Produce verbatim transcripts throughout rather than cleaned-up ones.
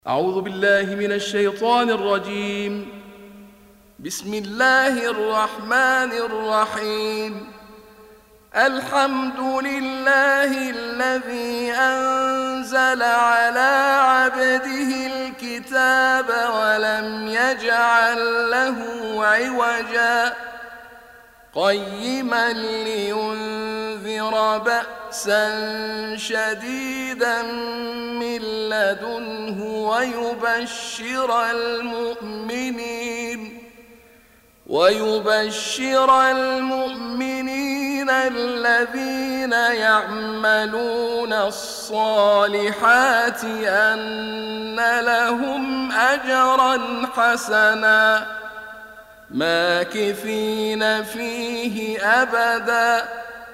أعوذ بالله من الشيطان الرجيم. بسم الله الرحمن الرحيم. الحمد لله الذي أنزل على عبده الكتاب ولم يجعل له عوجا قيما لينذر بأسا شديدا من لدنه ويبشر المؤمنين ويبشر المؤمنين الذين يعملون الصالحات أن لهم أجرا حسنا ماكثين فيه أبدا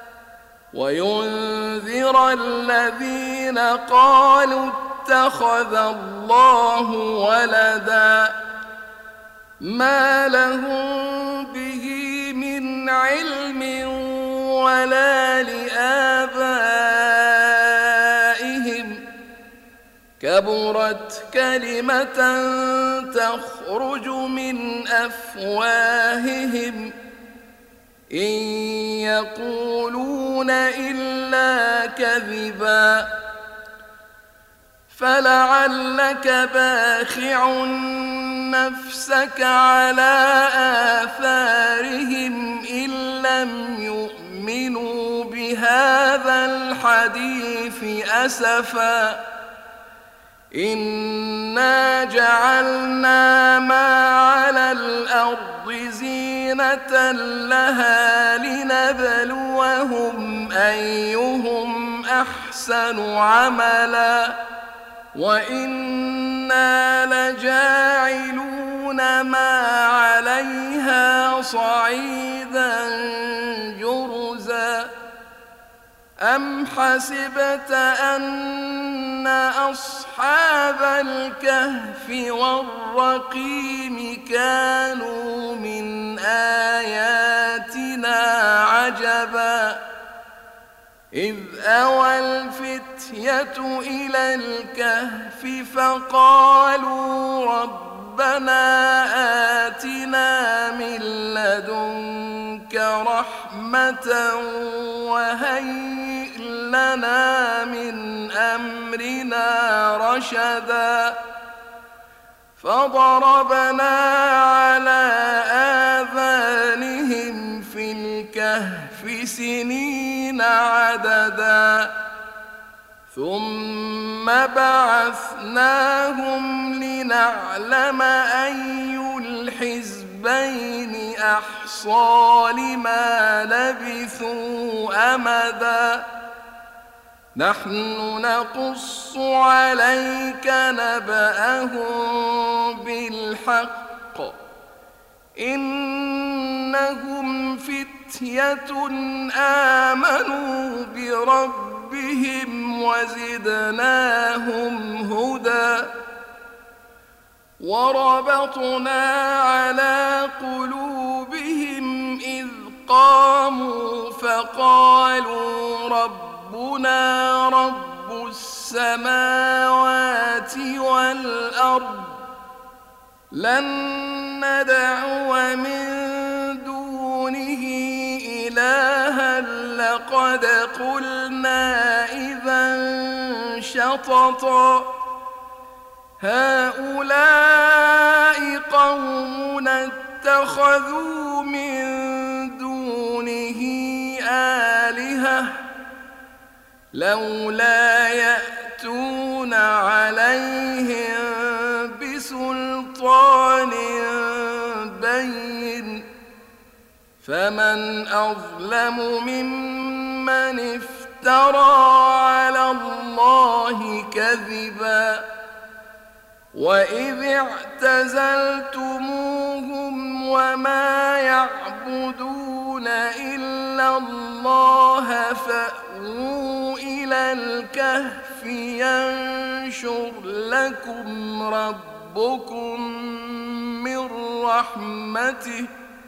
وينذر الذين قالوا اتخذ الله ولدا ما لهم به من علم ولا لآبائهم كبرت كلمة تخرج من أفواههم إن يقولون إلا كذبا فلعلك باخع نفسك على آثارهم إن لم يؤمنوا بهذا الحديث أسفا إنا جعلنا ما على الأرض زينة لها لنبلوهم أيهم أحسن عملا وإنا لجاعلون ما عليها صعيدا جرزا أم حسبت أن أصحاب الكهف والرقيم كانوا من آياتنا عجبا إذ أوى الفتية إلى الكهف فقالوا ربنا آتنا من لدنك رحمة وهيئ لنا من أمرنا رشدا فضربنا على آذانهم في الكهف سنين عددا ثم بعثناهم لنعلم أي الحزبين أحصى لما لبثوا أمدا نحن نقص عليك نبأهم بالحق إنهم فتية آمنوا بربهم وزدناهم هدى وربطنا على قلوبهم إذ قاموا فقالوا ربنا رب السماوات والأرض لن ندعو من دونه إلها لقد قلنا إذا شططا هؤلاء قومنا اتخذوا من دونه آلهة لولا يأتون عليهم بسلطان بين فمن أظلم ممن افترى على الله كذبا وإذ اعتزلتموهم وما يعبدون إلا الله فأووا إلى الكهف ينشر لكم ربكم من رحمته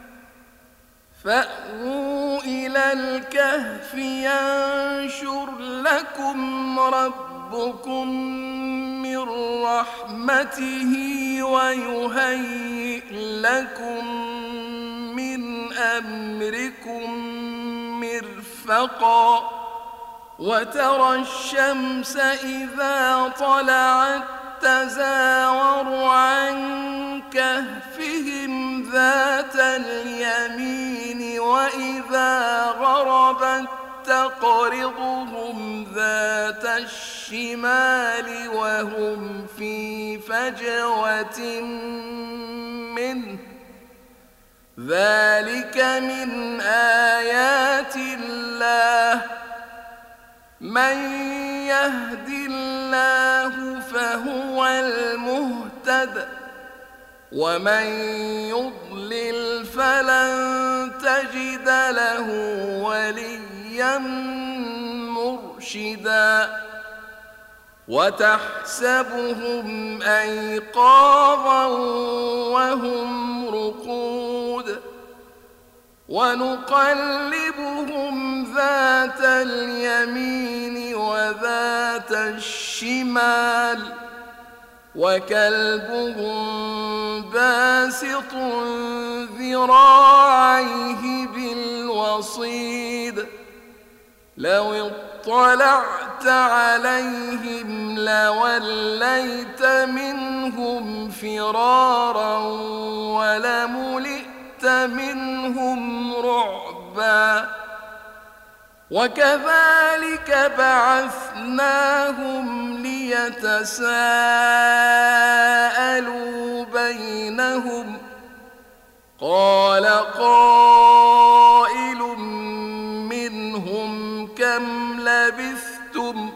فأووا إلى الكهف ينشر لكم ربكم من من رحمته ويهيئ لكم من أمركم مرفقا وترى الشمس إذا طلعت تزاور عن كهفهم ذات اليمين وإذا غربت تقرضهم ذات الشمال وهم في فجوة منه ذلك من آيات الله من يهد الله فهو المهتد ومن يضلل فلن تجد له وليا مرشدا وتحسبهم أيقاظا وهم رقود ونقلبهم ذات اليمين وذات الشمال وكلبهم باسط ذراعيه بالوصيد لو اطلعت عليهم لوليت منهم فرارا ولملئت منهم رعبا وكذلك بعثناهم ليتساءلوا بينهم قال قائل منهم كم لبثتم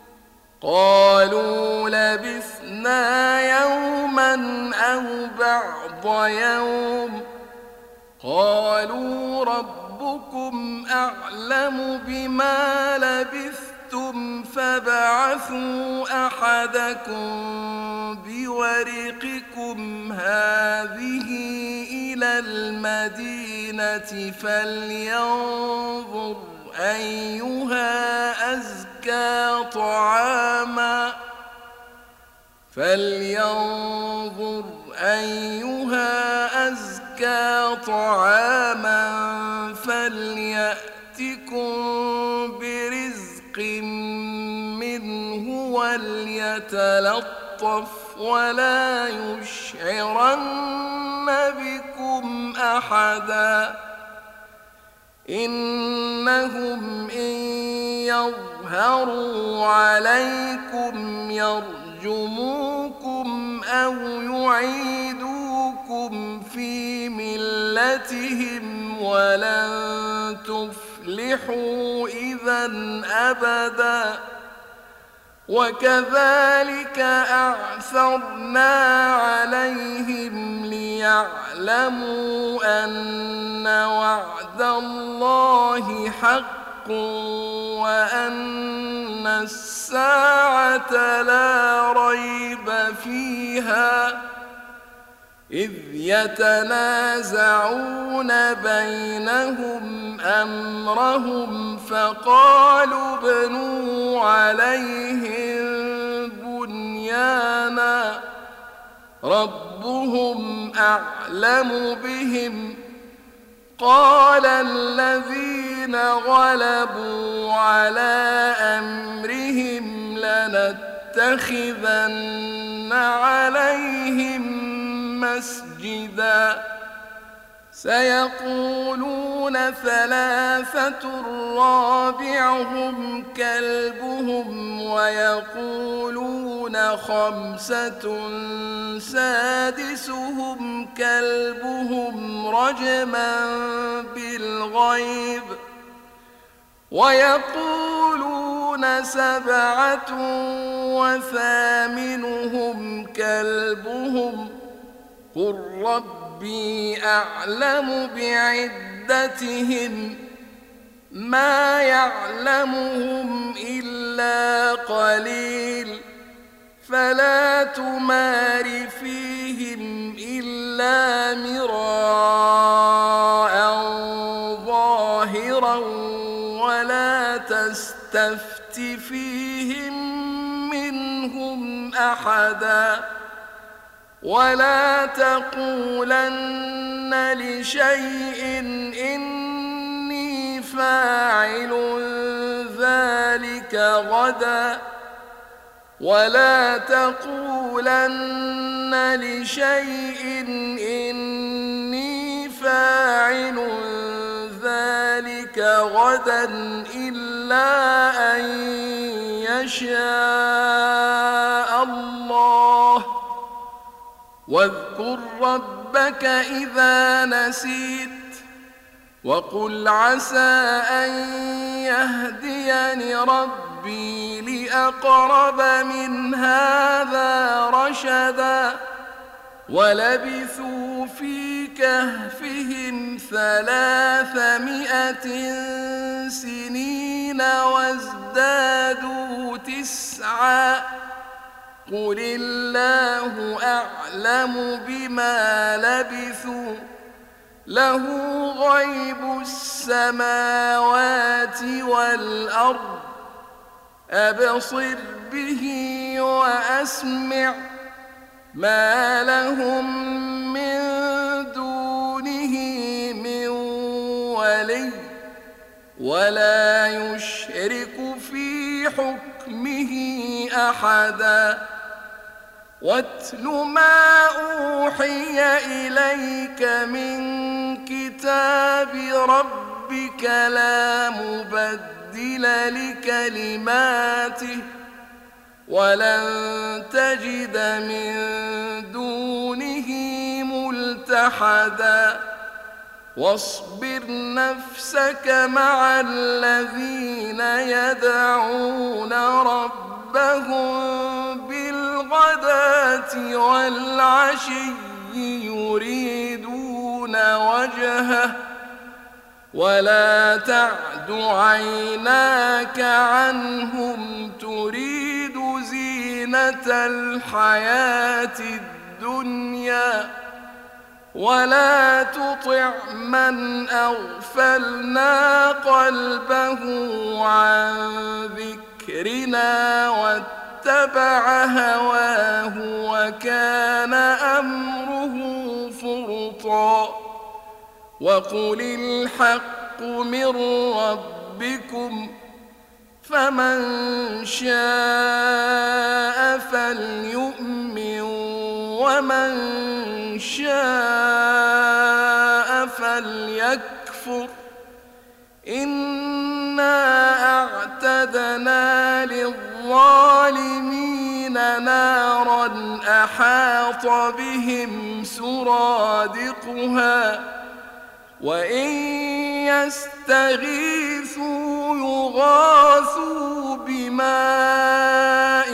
قالوا لبثنا يوما أو بعض يوم قالوا ربكم أعلم بما لبثتم فابعثوا أحدكم بورقكم هذه إلى المدينة فلينظر أيها أزكى طعاما فلينظر أيها أزكى طعاما فليأتكم برزق منه وليتلطف ولا يشعرن بكم أحدا إنهم إن يظهروا عليكم يرجموكم أو يعيدوكم في ملتهم ولن تفلحوا إذا أبدا وكذلك أعثرنا عليهم ليعلموا أن وعد الله حق وأن الساعة لا ريب فيها إذ يتنازعون بينهم أمرهم فقالوا ابنوا عليهم بنيانا ربهم أعلم بهم قال الذين غلبوا على أمرهم لنتخذن عليهم مسجدا سيقولون ثلاثة رابعهم كلبهم ويقولون خمسة سادسهم كلبهم رجما بالغيب ويقولون سبعة وثامنهم كلبهم قل ربي أعلم بعدتهم ما يعلمهم إلا قليل فلا تمار فيهم إلا مراء ظاهرا ولا تستفت فيهم منهم أحدا ولا تقولن لشيء إني فاعل ذلك غدا ولا تقولن لشيء إني فاعل ذلك غدا إلا أن يشاء الله واذكر ربك إذا نسيت وقل عسى أن يهديني ربي لأقرب من هذا رشدا ولبثوا في كهفهم ثلاثمائة سنين وازدادوا تسعا قل الله أعلم بما لبثوا له غيب السماوات والأرض أبصر به وأسمع ما لهم من دونه من ولي ولا يشرك في حكمه أحدا واتل ما أوحي إليك من كتاب ربك لا مبدل لكلماته ولن تجد من دونه ملتحدا واصبر نفسك مع الذين يدعون ربهم بالغداة والعشي يريدون وجهه ولا تعد عيناك عنهم تريد زينة الحياة الدنيا ولا تطع من أغفلنا قلبه عن ذكرنا واتبع هواه وكان أمره فرطا وقل الحق من ربكم فمن شاء فليؤمن ومن شاء فليكفر إنا أعتدنا للظالمين نارا أحاط بهم سرادقها وإن يستغيثوا يغاثوا بماء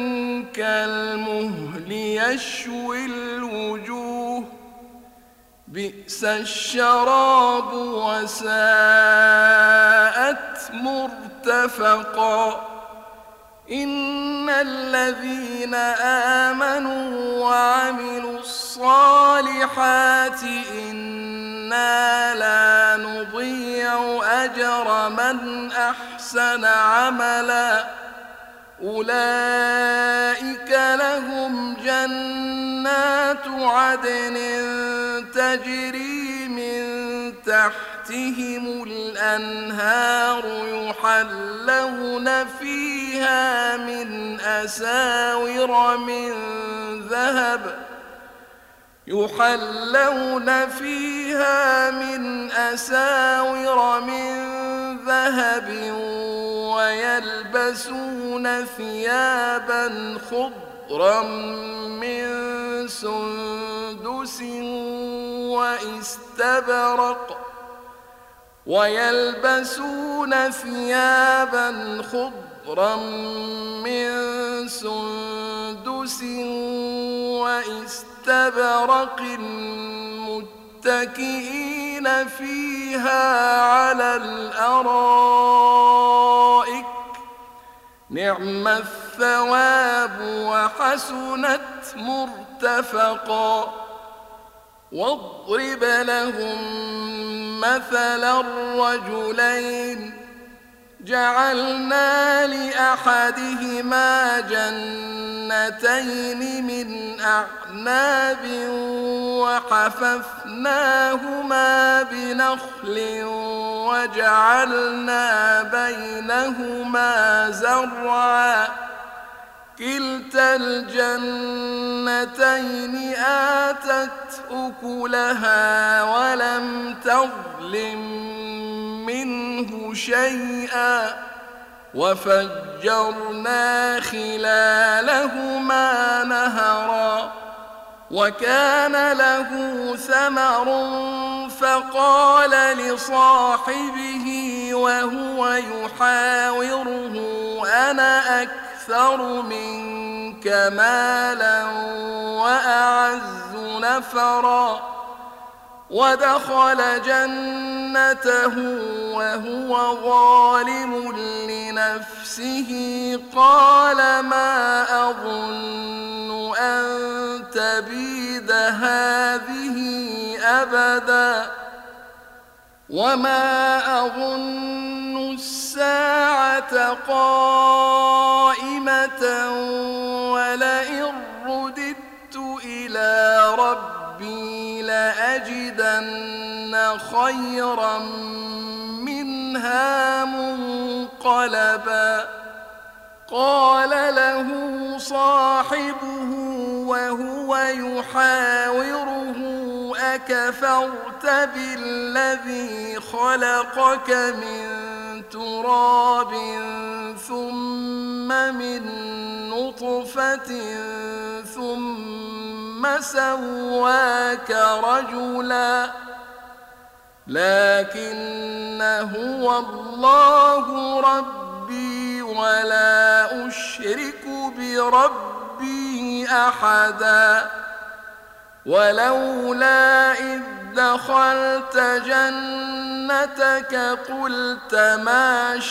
كالمهل يشوي الوجوه بئس الشراب وساءت مرتفقا إن الذين آمنوا وعملوا الصالحات إنا لا نضيع أجر من أحسن عملا أولئك لهم جنات عدن تجري من تحتهم الأنهار يحلون فيها من أساور من ذهب يحلون فيها من أساور من ذهب ويلبسون ثيابا خضرا من سندس واستبرق ويلبسون ثيابا خضرا من سندس واستبرق متكئين فيها على الأرائك نعم الثواب وحسنت مرتفقا واضرب لهم مثل الرجلين جعلنا لأحدهما جنتين من أعناب وحففناهما بنخل وجعلنا بينهما زرعا كلتا الجنتين آتت أكلها ولم تظلم منه شيئا وفجرنا خلالهما نهرا وكان له ثمر فقال لصاحبه وهو يحاوره أنا أكثر منك مالا وأعز نفرا ودخل جنته وهو ظالم لنفسه قال ما أظن أن تبيد هذه أبدا وما أظن الساعة قائمة ولئن رددت إلى ربي لأجدن خيرا منها منقلبا قال له صاحبه وهو يحاوره أكفرت بالذي خلقك من تراب ثم من نطفة ثم سواك رجلا لكن هو الله ربي ولا أشرك بربي أحدا ولولا إذ دخلت جنتك قلت ما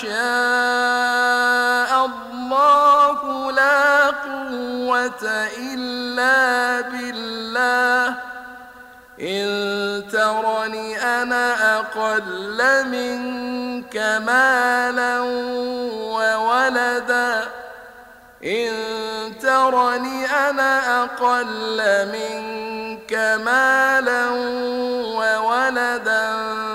شاء الله لا قوة إلا بالله إن ترني أنا أقل منك مالا وولدا إن ترني أنا أقل منك مالا وولدا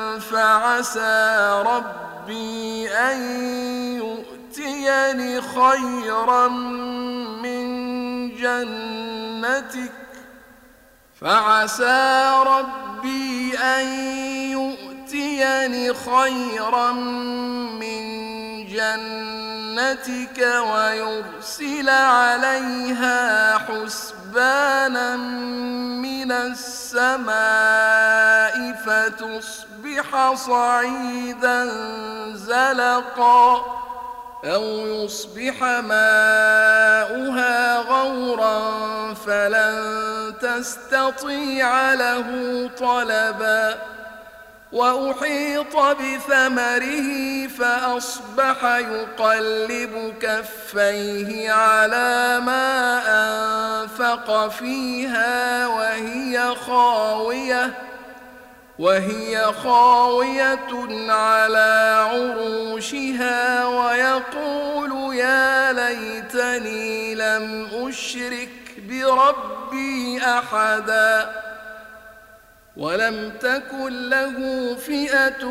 فعسى ربي أن يؤتيني خيرا من جنتك فعسى ربي أن يؤتيني خيرا من جنتك ويرسل عليها حسبانا من السماء فتصبح صعيدا زلقا أو يصبح ماؤها غورا فلن تستطيع له طلبا وأحيط بثمره فأصبح يقلب كفيه على ما أنفق فيها وهي خاوية وهي خاوية على عروشها ويقول يا ليتني لم أشرك بربي أحدا ولم تكن له فئة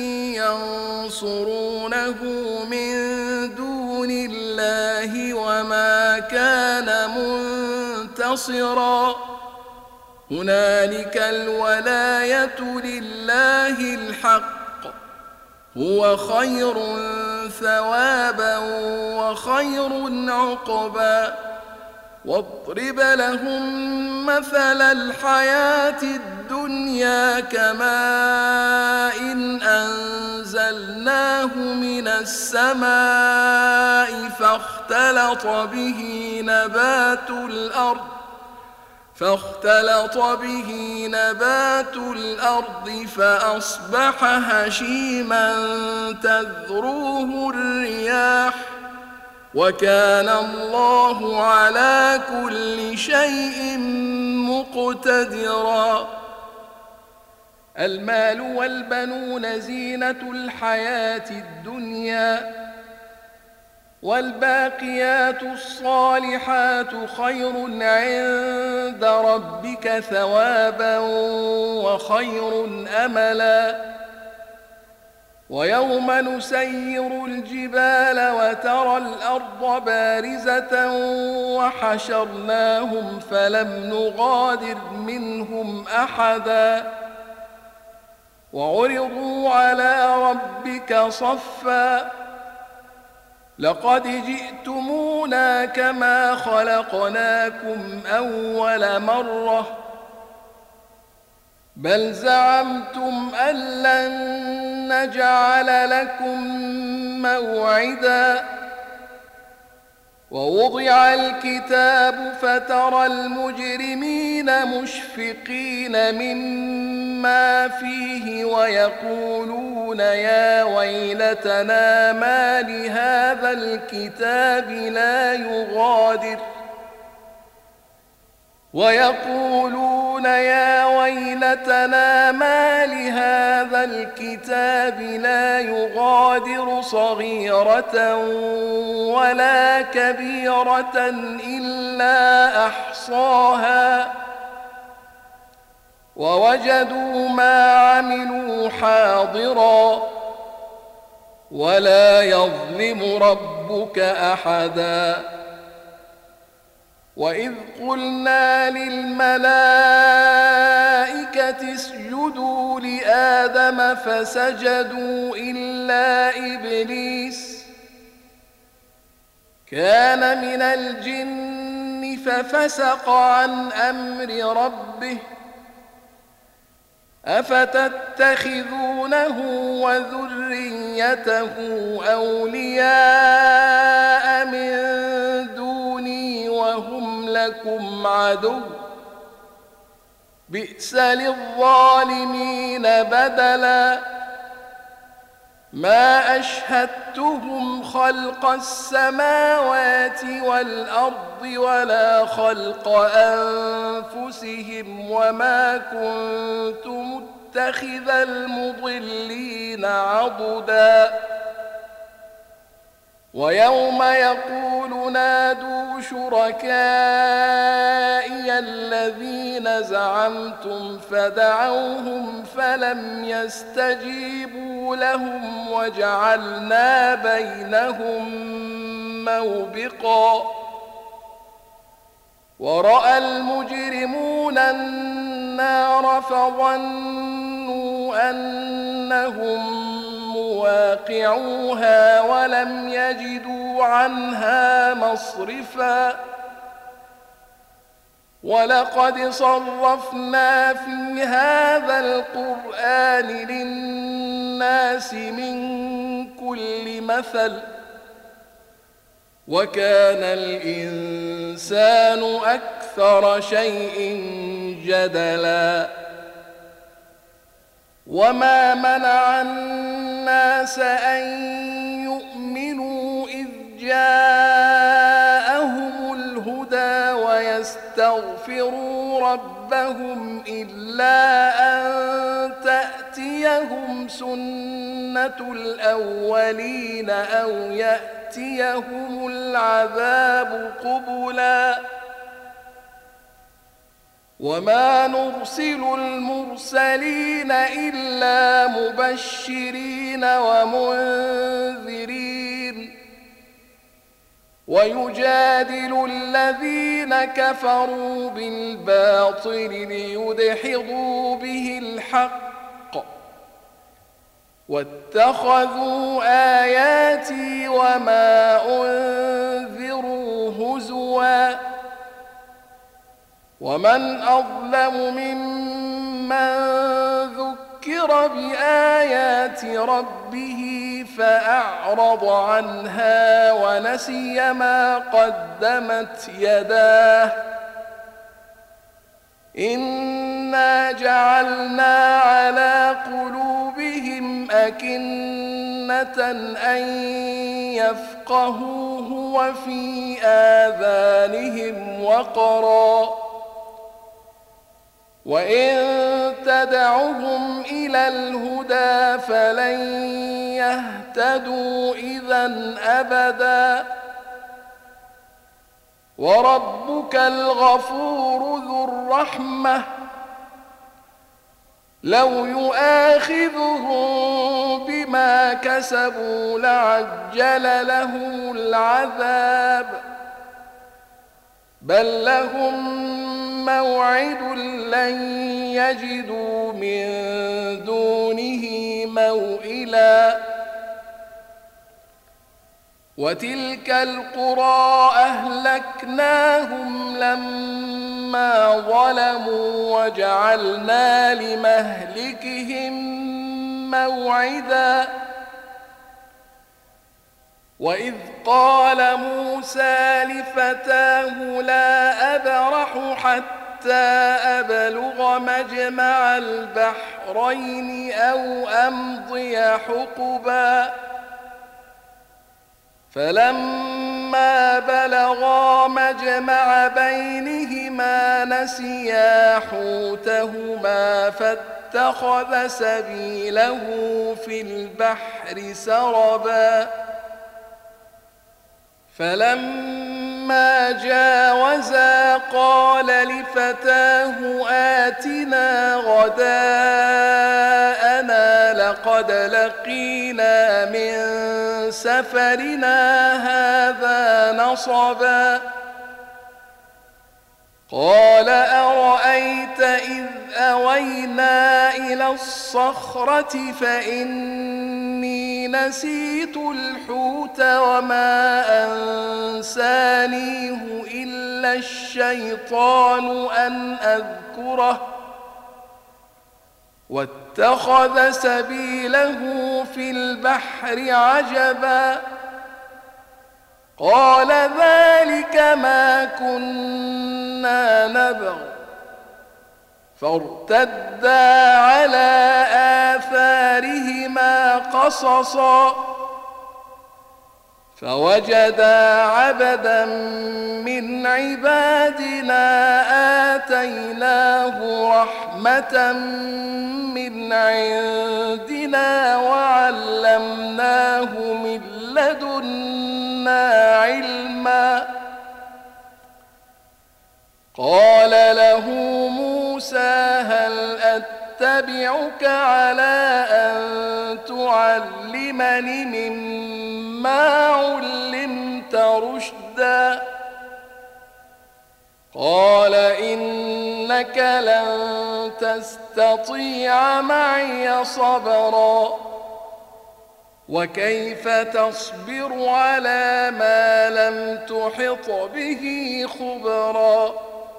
ينصرونه من دون الله وما كان منتصرا هنالك الولاية لله الحق هو خير ثوابا وخير عقبا واضرب لهم مثل الحياة الدنيا كماء إن أنزلناه من السماء فاختلط به نبات الأرض فاختلط به نبات الأرض فأصبح هشيما تذروه الرياح وكان الله على كل شيء مقتدرا المال والبنون زينة الحياة الدنيا، والباقيات الصالحات خير عند ربك ثوابا وخير أملا. ويوم نسير الجبال وترى الأرض بارزة وحشرناهم فلم نغادر منهم أحدا، وعرضوا على ربك صفا لقد جئتمونا كما خلقناكم أول مرة بل زعمتم أن لن نجعل لكم موعدا. ووضع الكتاب فترى المجرمين مشفقين مما فيه ويقولون يا ويلتنا ما لهذا الكتاب لا يغادر ويقولون يا ويلتنا ما لهذا الكتاب لا يغادر صغيرة ولا كبيرة إلا أحصاها ووجدوا ما عملوا حاضرا ولا يظلم ربك أحدا. وإذ قلنا للملائكة اسجدوا لآدم فسجدوا إلا إبليس كان من الجن ففسق عن أمر ربه أفتتخذونه وذريته أولياء من دوني وهم لكم عدو بئس للظالمين بدلا. ما أشهدتهم خلق السماوات والأرض ولا خلق أنفسهم وما كنت متخذ المضلين عضدا. ويوم يقول نادوا شركائي الذين زعمتم فدعوهم فلم يستجيبوا لهم وجعلنا بينهم موبقا. ورأى المجرمون النار فظنوا أنهم مواقعوها ولم يجدوا عنها مصرفا. ولقد صرفنا في هذا القرآن للناس من كل مثل وكان الإنسان أكثر شيء جدلا. وما منع الناس أن يؤمنوا إذ جاءهم الهدى ويستغفروا ربهم إلا أن تأتيهم سنة الأولين أو يأتيهم العذاب قبلا. وما نرسل المرسلين إلا مبشرين ومنذرين ويجادل الذين كفروا بالباطل ليدحضوا به الحق واتخذوا آياتي وما أنذروا هزوا. ومن أظلم ممن ذكر بآيات ربه فأعرض عنها ونسي ما قدمت يداه إنا جعلنا على قلوبهم أكنة أن يفقهوه وفي آذانهم وقرا وإن تدعهم إلى الهدى فلن يهتدوا إذا أبدا وربك الغفور ذو الرحمة لو يؤاخذهم بما كسبوا لعجل لهم العذاب بل لهم موعد لن يجدوا من دونه موئلا وتلك القرى أهلكناهم لما ظلموا وجعلنا لمهلكهم موعدا وإذ قال موسى لفتاه لا أبرح حتى أبلغ مجمع البحرين أو أمضي حقبا فلما بلغا مجمع بينهما نسيا حوتهما فاتخذ سبيله في البحر سربا فلما جاوزا قال لفتاه آتنا غداءنا لقد لقينا من سفرنا هذا نصبا قال أرأيت إذ أوينا إلى الصخرة فإني نسيت الحوت وما أنسانيه إلا الشيطان أن أذكره واتخذ سبيله في البحر عجبا قال ذلك ما كنا نبغ فارتدا على آثارهما قصصا فوجدا عبدا من عبادنا آتيناه رحمة من عندنا وعلمناه من لدنا علما قال له موسى هل أتبعك على أن تعلمني مما علمت رشدا قال إنك لن تستطيع معي صبرا وكيف تصبر على ما لم تحط به خبرا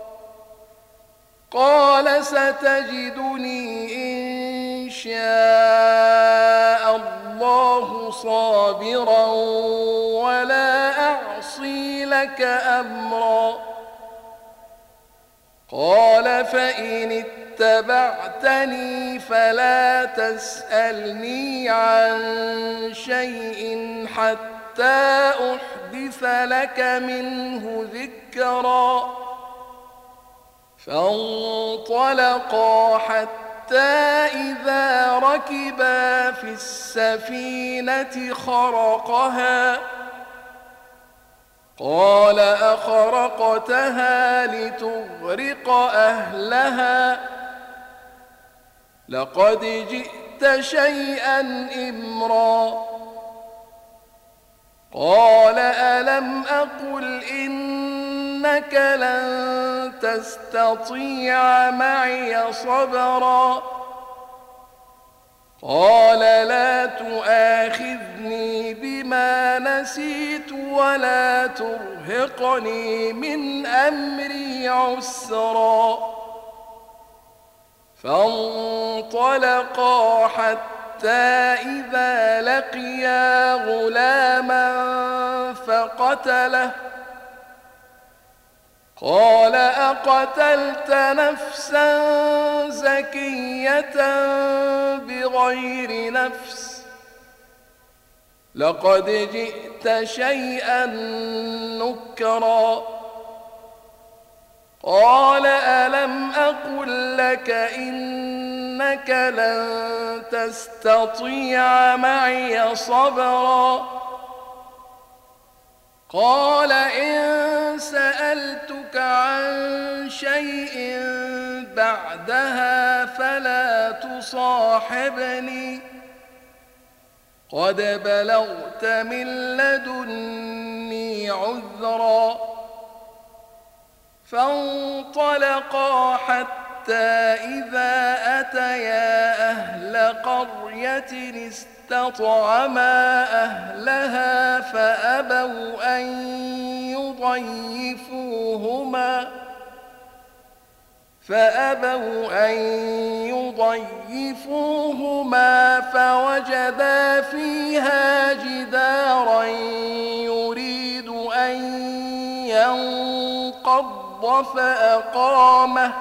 قال ستجدني إن شاء الله صابرا ولا أعصي لك أمرا قال فإن اتبعتني فلا تسألني عن شيء حتى أحدث لك منه ذكرا فانطلقا حتى إذا ركبا في السفينة خرقها قال أخرقتها لتغرق أهلها لقد جئت شيئا إمرا قال ألم أقل إنك لن تستطيع معي صبرا قال لا تؤاخذني بما نسيت ولا ترهقني من أمري عسرا فانطلقا حتى إذا لقيا غلاما فقتله قال أقتلت نفسا زكية بغير نفس لقد جئت شيئا نكرا قال ألم أقل لك إن إنك لن تستطيع معي صبرا. قال إن سألتك عن شيء بعدها فلا تصاحبني قد بلغت من لدني عذرا. فانطلقا حتى إذا أتيا أهل قرية استطعما أهلها فأبوا أن يضيفوهما فأبوا أن يضيفوهما فوجدا فيها جدارا يريد أن ينقض فأقامه.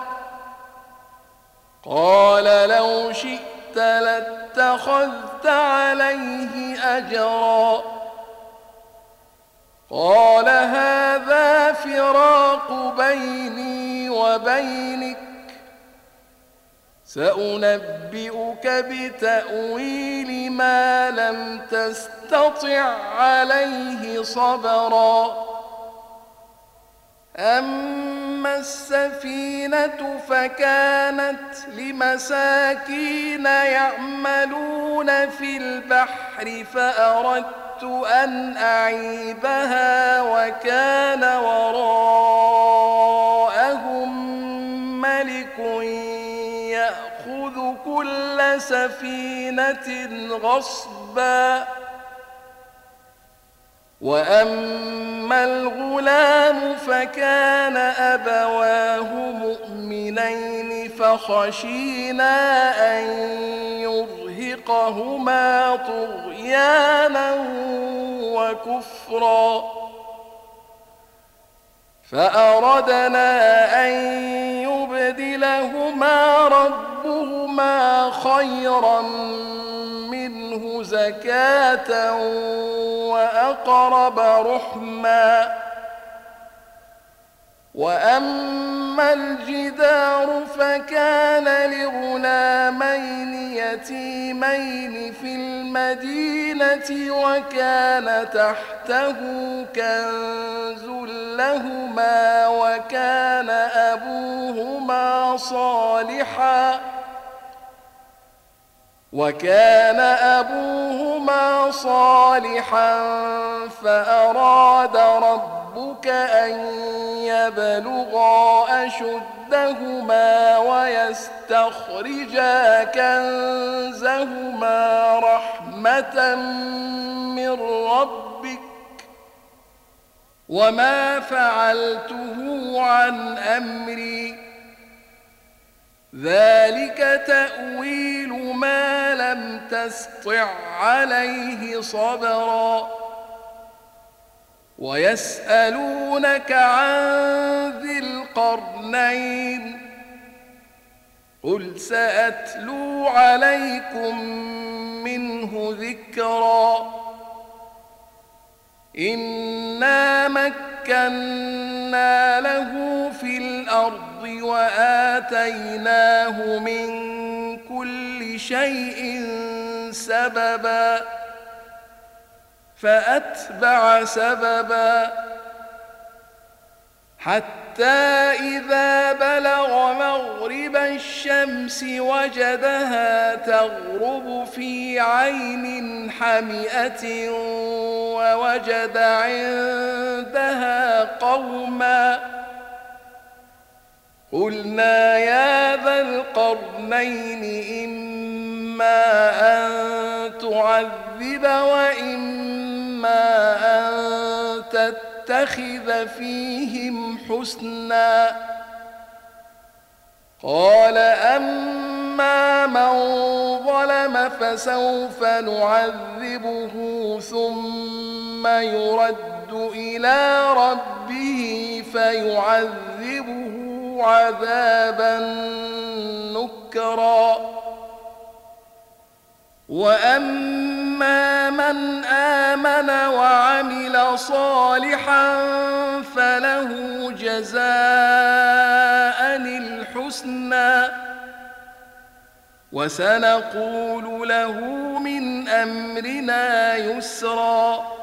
قال لو شئت لاتخذت عليه أجرا. قال هذا فراق بيني وبينك سأنبئك بتأويل ما لم تستطع عليه صبرا. أما السفينة فكانت لمساكين يعملون في البحر فأردت أن أعيبها وكان وراءهم ملك يأخذ كل سفينة غصبا. وأما الغلام فكان أبواه مؤمنين فخشينا أن يرهقهما طغيانا وكفرا فأردنا أن يبدلهما ربهما خيرا منه زكاة وأقرب رحما. وأما الجدار فكان لغلامين يتيمين في المدينة وكان تحته كنز لهما وكان أبوهما صالحا وكان أبوهما صالحا فأراد ربك أن يبلغا أشدهما ويستخرجا كنزهما رحمة من ربك وما فعلته عن أمري ذلك تأويل ما لم تسطع عليه صبرا. ويسألونك عن ذي القرنين قل سأتلو عليكم منه ذكرا. إنا مكنا له في الأرض وآتيناه من كل شيء سببا فأتبع سببا حتى إذا بلغ مغرب الشمس وجدها تغرب في عين حمئة ووجد عندها قوما قلنا يا ذا القرنين إما أن تعذب وإما أن تتخذ فيهم حسنا. قال أما من ظلم فسوف نعذبه ثم يرد إلى ربه فيعذبه عذابا نكرا. وأما من آمن وعمل صالحا فله جزاء الحسنى وسنقول له من أمرنا يسرا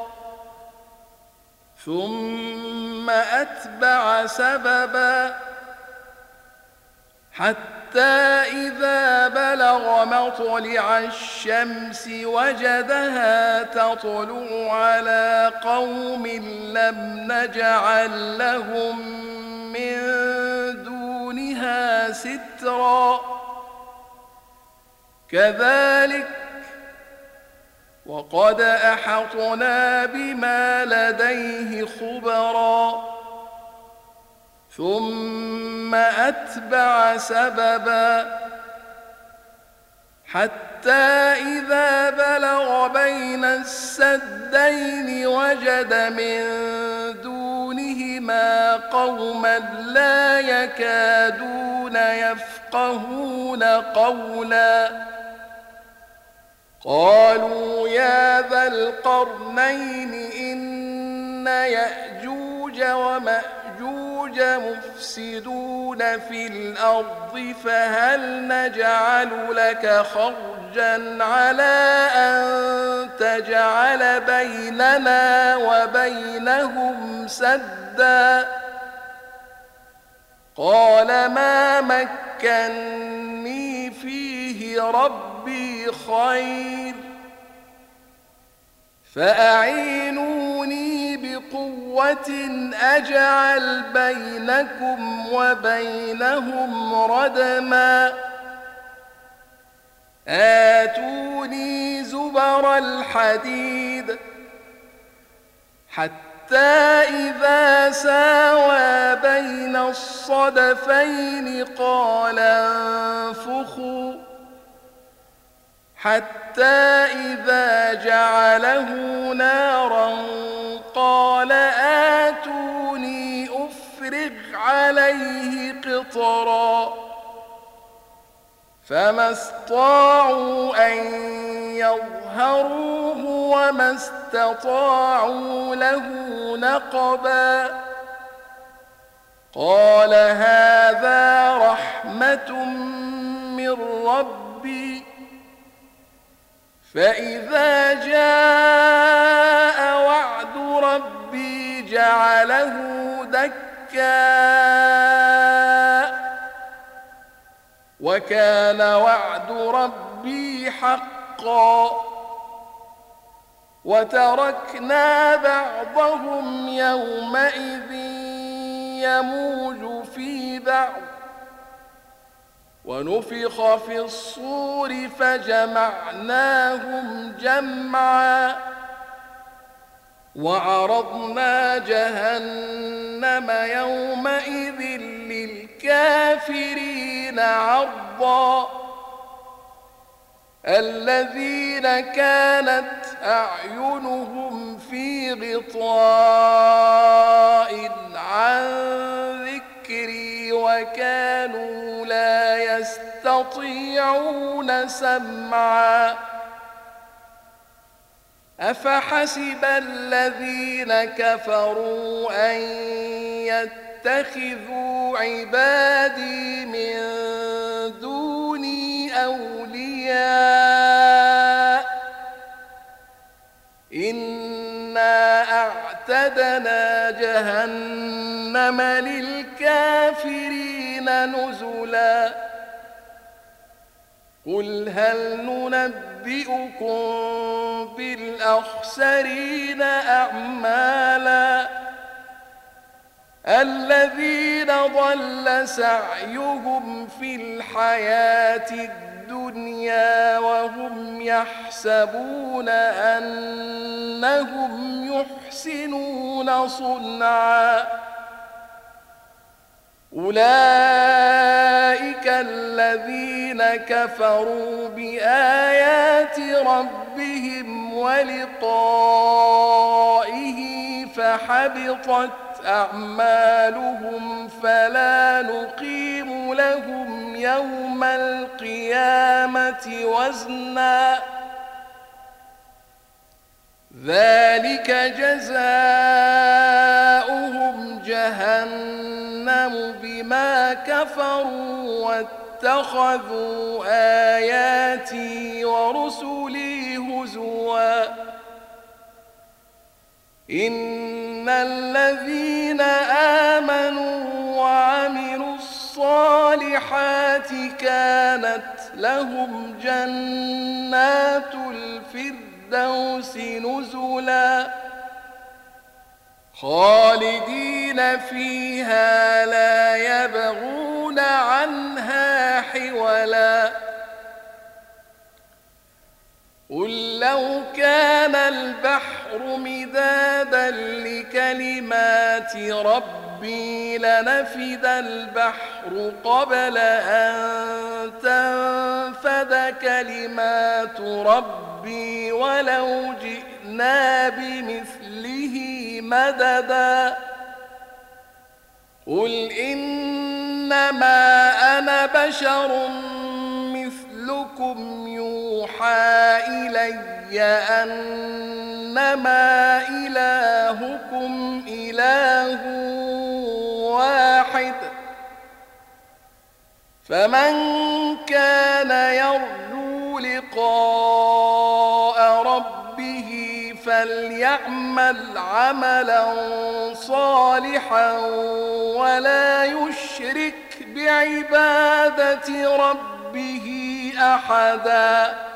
ثم أتبع سببا حتى إذا بلغ مطلع الشمس وجدها تطلع على قوم لم نجعل لهم من دونها سترا كذلك وقد أحطنا بما لديه خبرا ثم أتبع سببا حتى إذا بلغ بين السدين وجد من دونهما قوما لا يكادون يفقهون قولا قالوا يا ذا القرنين إن يأجوج ومأجوج مفسدون في الأرض فهل نجعل لك خرجا على أن تجعل بيننا وبينهم سدا قال ما مكني فيه ربي خير فأعينوني بقوة أجعل بينكم وبينهم ردما آتوني زبر الحديد حتى إذا ساوى بين الصدفين قال انفخوا حتى إذا جعله نارا قال آتوني أفرغ عليه قطرا فما استطاعوا أن يظهروه وما استطاعوا له نقبا قال هذا رحمة من ربي فإذا جاء وعد ربي جعله دكا وكان وعد ربي حقا وتركنا بعضهم يومئذ يموج في بعض ونفخ في الصور فجمعناهم جمعا وعرضنا جهنم يومئذ للكافرين عرضا الذين كانت أعينهم في غطاء عن ذكري وكانوا لا يستطيعون سمعا أفحسب الذين كفروا أن يتخذوا عبادي من دوني أولياء إنا أعتدنا جهنم للكافرين نزلا قل هل ننبئكم بالأخسرين أعمالا الذين ضل سعيهم في الحياة الدنيا وهم يحسبون أنهم يحسنون صنعا أولئك الذين كفروا بآيات ربهم ولقائه فحبطت أعمالهم فلا نقيم لهم يوم القيامة وزنا ذلك جزاؤهم جهنم بما كفروا اتخذوا آياتي ورسلي هزوا إن الذين آمنوا وعملوا الصالحات كانت لهم جنات الفردوس نزلا خالدين فيها لا يبغون عنها حولا قل لو كان البحر مدادا لكلمات ربي لنفد البحر قبل أن تنفد كلمات ربي ولو جئنا بمثله مددا قل إنما أنا بشر مثلكم يوحى إلي أنما إلهكم إله واحد فمن كان يرجو لقاء ربه فليعمل عملا صالحا ولا يشرك بعبادة ربه أحدا